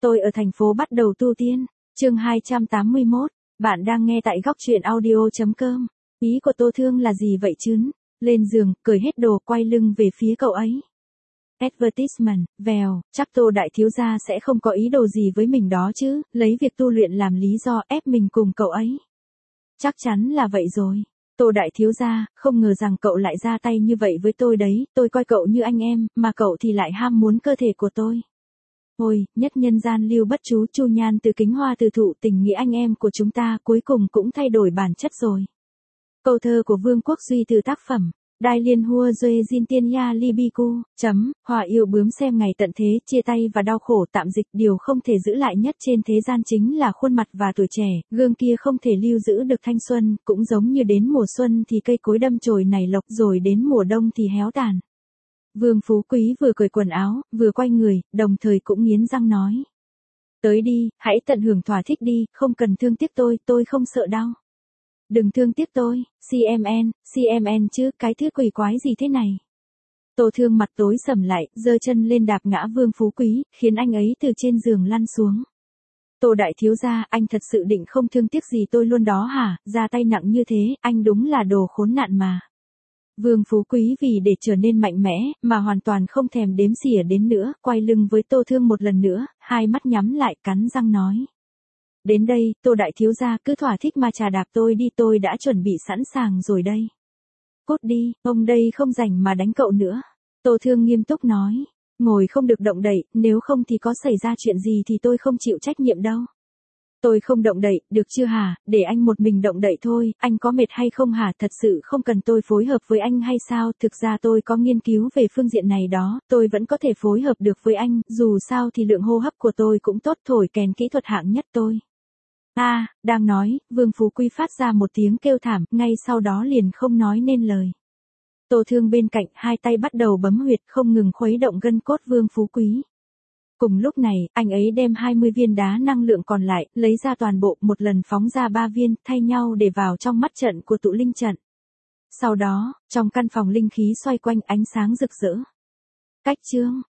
Tôi ở thành phố bắt đầu tu tiên. Chương 281. Bạn đang nghe tại góc truyện audio.com. Ý của Tô Thương là gì vậy chứ? Lên giường, cởi hết đồ, quay lưng về phía cậu ấy. Advertisement, vèo, chắc Tô đại thiếu gia sẽ không có ý đồ gì với mình đó chứ, lấy việc tu luyện làm lý do ép mình cùng cậu ấy. Chắc chắn là vậy rồi. Tô đại thiếu gia, không ngờ rằng cậu lại ra tay như vậy với tôi đấy, tôi coi cậu như anh em, mà cậu thì lại ham muốn cơ thể của tôi. Ôi, nhất nhân gian lưu bất chú, Chu Nhan từ Kính Hoa từ thụ, tình nghĩa anh em của chúng ta cuối cùng cũng thay đổi bản chất rồi. Câu thơ của Vương Quốc Duy từ tác phẩm Đai Liên Hua Duê Jin Tiên Ya Libiku, Hòa yêu bướm xem ngày tận thế, chia tay và đau khổ tạm dịch, điều không thể giữ lại nhất trên thế gian chính là khuôn mặt và tuổi trẻ, gương kia không thể lưu giữ được thanh xuân, cũng giống như đến mùa xuân thì cây cối đâm chồi nảy lộc, rồi đến mùa đông thì héo tàn. Vương Phú Quý vừa cởi quần áo, vừa quay người, đồng thời cũng nghiến răng nói. Tới đi, hãy tận hưởng thỏa thích đi, không cần thương tiếc tôi không sợ đau. Đừng thương tiếc tôi, CMN chứ, cái thứ quỷ quái gì thế này. Tô Thương mặt tối sầm lại, giơ chân lên đạp ngã Vương Phú Quý, khiến anh ấy từ trên giường lăn xuống. Tô đại thiếu gia, anh thật sự định không thương tiếc gì tôi luôn đó hả, ra tay nặng như thế, anh đúng là đồ khốn nạn mà. Vương Phú Quý vì để trở nên mạnh mẽ, mà hoàn toàn không thèm đếm xỉa đến nữa, quay lưng với Tô Thương một lần nữa, hai mắt nhắm lại cắn răng nói. Đến đây, Tô đại thiếu gia cứ thỏa thích mà chà đạp tôi đi, tôi đã chuẩn bị sẵn sàng rồi đây. Cút đi, ông đây không rảnh mà đánh cậu nữa. Tô Thương nghiêm túc nói, ngồi không được động đậy, nếu không thì có xảy ra chuyện gì thì tôi không chịu trách nhiệm đâu. Tôi không động đậy, được chưa hả, để anh một mình động đậy thôi, anh có mệt hay không hả, thật sự không cần tôi phối hợp với anh hay sao, thực ra tôi có nghiên cứu về phương diện này đó, tôi vẫn có thể phối hợp được với anh, dù sao thì lượng hô hấp của tôi cũng tốt, thổi kèn kỹ thuật hạng nhất tôi. Đang nói, Vương Phú Quý phát ra một tiếng kêu thảm, ngay sau đó liền không nói nên lời. Tô Thương bên cạnh, hai tay bắt đầu bấm huyệt, không ngừng khuấy động gân cốt Vương Phú Quý. Cùng lúc này, anh ấy đem 20 viên đá năng lượng còn lại, lấy ra toàn bộ, một lần phóng ra 3 viên, thay nhau để vào trong mắt trận của tụ linh trận. Sau đó, trong căn phòng linh khí xoay quanh ánh sáng rực rỡ. Cách chương.